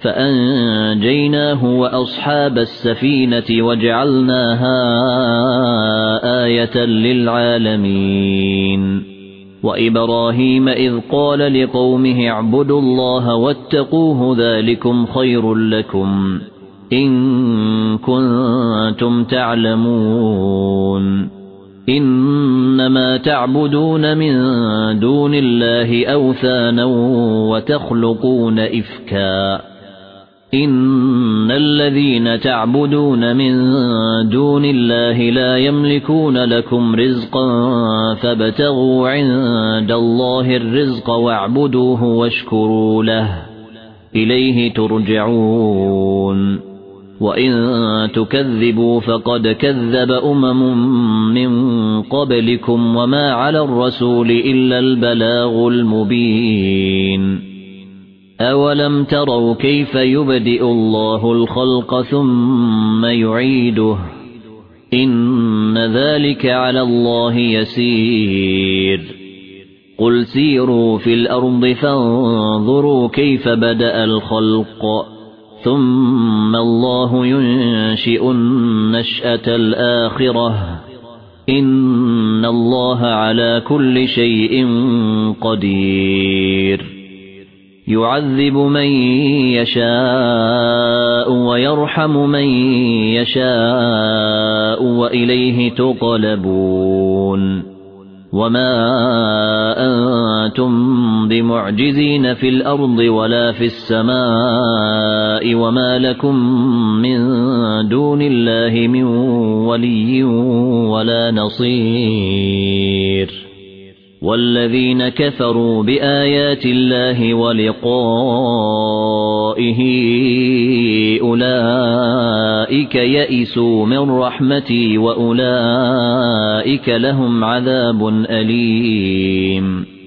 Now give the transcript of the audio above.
فأنجيناه وأصحاب السفينة وجعلناها آية للعالمين. وإبراهيم إذ قال لقومه اعبدوا الله واتقوه ذلكم خير لكم إن كنتم تعلمون. إنما تعبدون من دون الله أوثانا وتخلقون إفكا إن الذين تعبدون من دون الله لا يملكون لكم رزقا فابتغوا عند الله الرزق واعبدوه واشكروا له إليه ترجعون. وإن تكذبوا فقد كذب من قبلكم وما على الرسول إلا البلاغ المبين. أولم تروا كيف يبدئ الله الخلق ثم يعيده إن ذلك على الله يسير. قل سيروا في الأرض فانظروا كيف بدأ الخلق ثم الله ينشئ النشأة الآخرة إن الله على كل شيء قدير. يعذب من يشاء ويرحم من يشاء وإليه تقلبون. وما أنتم بمعجزين في الأرض ولا في السماء وما لكم من دون الله من ولي ولا نصير. والذين كفروا بآيات الله ولقائه أولئك يئسوا من رحمتي وأولئك لهم عذاب أليم.